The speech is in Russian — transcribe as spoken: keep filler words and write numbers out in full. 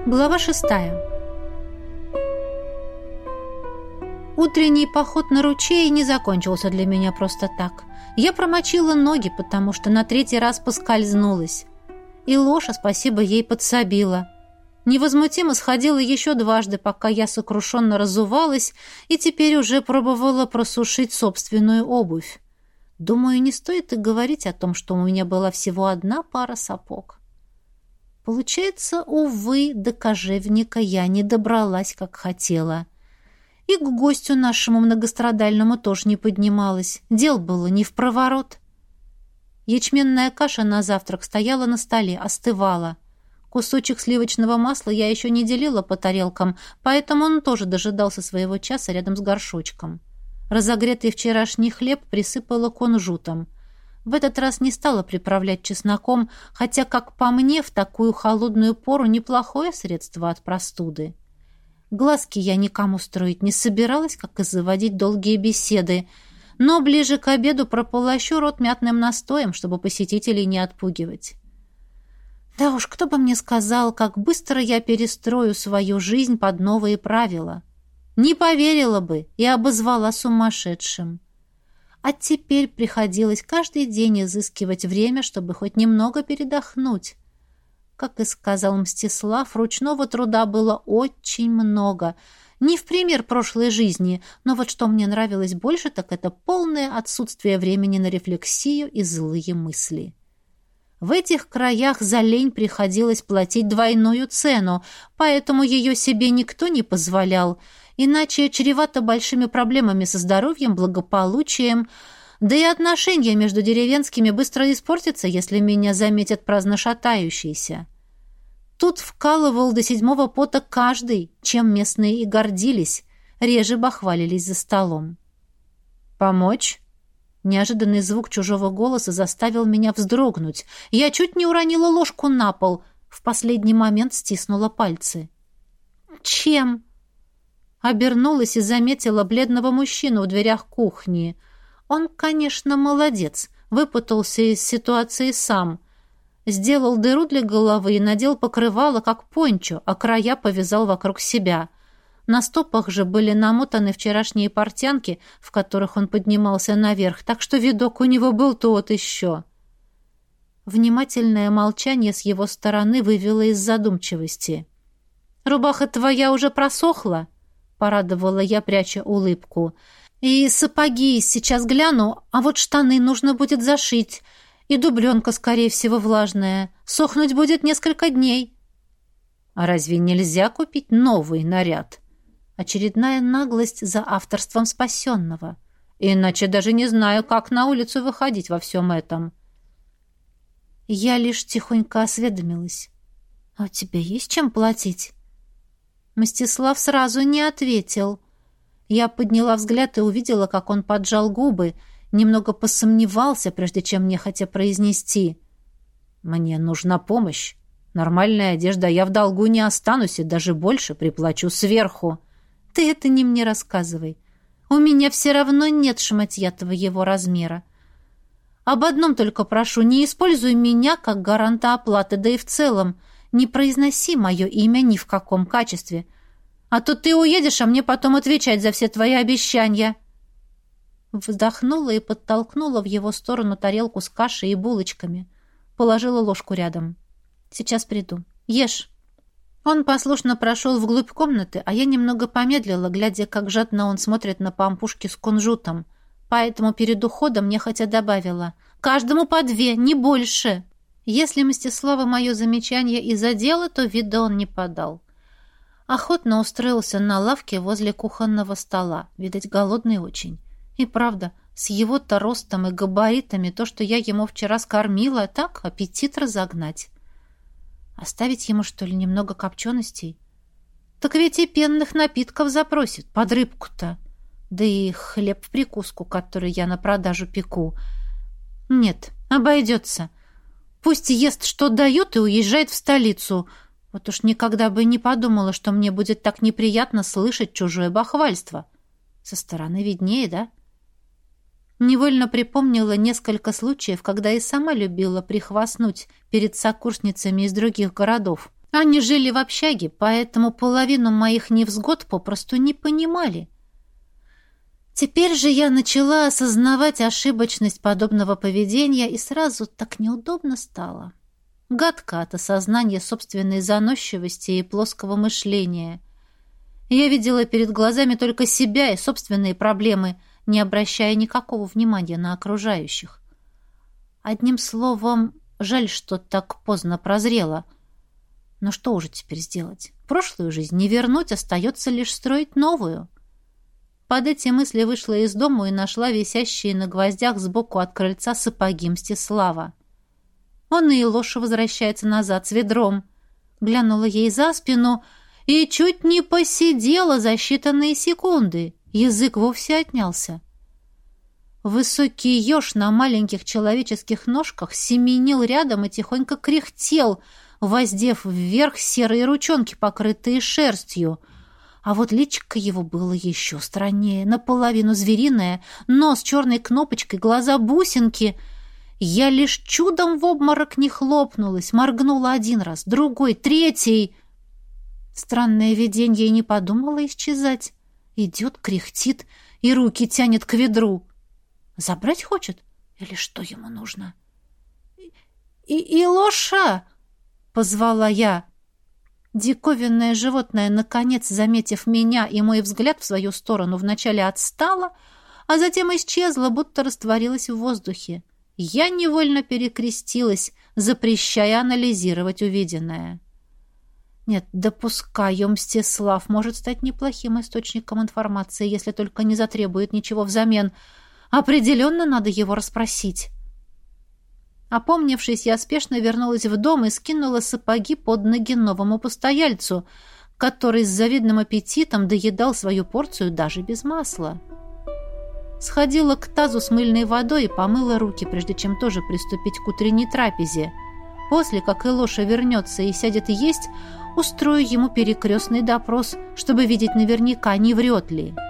Глава шестая. Утренний поход на ручей не закончился для меня просто так. Я промочила ноги, потому что на третий раз поскользнулась. И Лоша, спасибо ей, подсобила. Невозмутимо сходила еще дважды, пока я сокрушенно разувалась и теперь уже пробовала просушить собственную обувь. Думаю, не стоит и говорить о том, что у меня была всего одна пара сапог. Получается, увы, до кожевника я не добралась, как хотела. И к гостю нашему многострадальному тоже не поднималась. Дел было не впроворот. Ячменная каша на завтрак стояла на столе, остывала. Кусочек сливочного масла я еще не делила по тарелкам, поэтому он тоже дожидался своего часа рядом с горшочком. Разогретый вчерашний хлеб присыпала кунжутом. В этот раз не стала приправлять чесноком, хотя, как по мне, в такую холодную пору неплохое средство от простуды. Глазки я никому строить не собиралась, как и заводить долгие беседы, но ближе к обеду прополощу рот мятным настоем, чтобы посетителей не отпугивать. Да уж, кто бы мне сказал, как быстро я перестрою свою жизнь под новые правила. Не поверила бы и обозвала сумасшедшим. А теперь приходилось каждый день изыскивать время, чтобы хоть немного передохнуть. Как и сказал Мстислав, ручного труда было очень много. Не в пример прошлой жизни, но вот что мне нравилось больше, так это полное отсутствие времени на рефлексию и злые мысли. В этих краях за лень приходилось платить двойную цену, поэтому ее себе никто не позволял, иначе чревато большими проблемами со здоровьем, благополучием, да и отношения между деревенскими быстро испортятся, если меня заметят праздно шатающейся. Тут вкалывал до седьмого пота каждый, чем местные и гордились, реже бахвалились за столом. «Помочь?» Неожиданный звук чужого голоса заставил меня вздрогнуть. Я чуть не уронила ложку на пол, в последний момент стиснула пальцы. «Чем?» Обернулась и заметила бледного мужчину в дверях кухни. Он, конечно, молодец, выпутался из ситуации сам. Сделал дыру для головы и надел покрывало, как пончо, а края повязал вокруг себя. На стопах же были намотаны вчерашние портянки, в которых он поднимался наверх, так что видок у него был тот еще. Внимательное молчание с его стороны вывело из задумчивости. «Рубаха твоя уже просохла?» — порадовала я, пряча улыбку. «И сапоги сейчас гляну, а вот штаны нужно будет зашить. И дубленка, скорее всего, влажная. Сохнуть будет несколько дней». «А разве нельзя купить новый наряд?» Очередная наглость за авторством спасенного. «Иначе даже не знаю, как на улицу выходить во всем этом». Я лишь тихонько осведомилась. «А у тебя есть чем платить?» Мстислав сразу не ответил. Я подняла взгляд и увидела, как он поджал губы, немного посомневался, прежде чем нехотя произнести. «Мне нужна помощь. Нормальная одежда, я в долгу не останусь и даже больше приплачу сверху». «Ты это не мне рассказывай. У меня все равно нет шматья твоего размера. Об одном только прошу, не используй меня как гаранта оплаты, да и в целом не произноси мое имя ни в каком качестве. А то ты уедешь, а мне потом отвечать за все твои обещания». Вздохнула и подтолкнула в его сторону тарелку с кашей и булочками. Положила ложку рядом. «Сейчас приду. Ешь». Он послушно прошел вглубь комнаты, а я немного помедлила, глядя, как жадно он смотрит на пампушки с кунжутом. Поэтому перед уходом нехотя добавила: «Каждому по две, не больше». Если Мстислава мое замечание и задело, то вида он не подал. Охотно устроился на лавке возле кухонного стола. Видать, голодный очень. И правда, с его-то ростом и габаритами то, что я ему вчера скормила, так аппетит разогнать. Оставить ему, что ли, немного копченостей? Так ведь и пенных напитков запросит, под рыбку-то. Да и хлеб в прикуску, который я на продажу пеку. Нет, обойдется. Пусть ест, что дают, и уезжает в столицу. Вот уж никогда бы не подумала, что мне будет так неприятно слышать чужое бахвальство. Со стороны виднее, да? Невольно припомнила несколько случаев, когда и сама любила прихвастнуть перед сокурсницами из других городов. Они жили в общаге, поэтому половину моих невзгод попросту не понимали. Теперь же я начала осознавать ошибочность подобного поведения, и сразу так неудобно стало. Гадко от осознания собственной заносчивости и плоского мышления. Я видела перед глазами только себя и собственные проблемы, не обращая никакого внимания на окружающих. Одним словом, жаль, что так поздно прозрела. Но что уже теперь сделать? Прошлую жизнь не вернуть, остается лишь строить новую. Под эти мысли вышла из дома и нашла висящие на гвоздях сбоку от крыльца сапоги Мстислава. Он и Илоша возвращается назад с ведром. Глянула ей за спину и чуть не посидела за считанные секунды. Язык вовсе отнялся. Высокий еж на маленьких человеческих ножках семенил рядом и тихонько кряхтел, воздев вверх серые ручонки, покрытые шерстью. А вот личико его было еще страннее, наполовину звериное, нос черной кнопочкой, глаза бусинки. Я лишь чудом в обморок не хлопнулась, моргнула один раз, другой, третий. Странное виденье и не подумала исчезать. Идет, кряхтит и руки тянет к ведру. Забрать хочет? Или что ему нужно? «И Илоша!» — позвала я. Диковинное животное, наконец, заметив меня и мой взгляд в свою сторону, вначале отстало, а затем исчезло, будто растворилось в воздухе. Я невольно перекрестилась, запрещая анализировать увиденное. Нет, допускаю, Мстислав может стать неплохим источником информации, если только не затребует ничего взамен. Определенно надо его расспросить. Опомнившись, я спешно вернулась в дом и скинула сапоги под ноги новому постояльцу, который с завидным аппетитом доедал свою порцию даже без масла. Сходила к тазу с мыльной водой и помыла руки, прежде чем тоже приступить к утренней трапезе. После, как Илоша вернется и сядет есть, устрою ему перекрестный допрос, чтобы видеть наверняка, не врет ли.